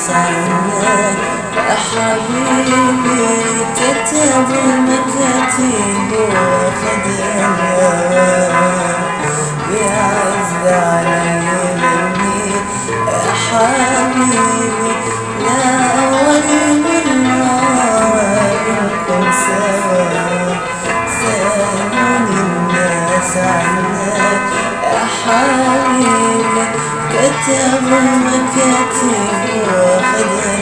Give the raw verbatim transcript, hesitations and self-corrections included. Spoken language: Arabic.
عنك يا حبيبي، كتب المكاتب وخدها بيعز علي مني يا حبيبي. لا أول مرة بنكون سوا، سألوني الناس عنك يا حبيبي، كتب المكاتب وخدها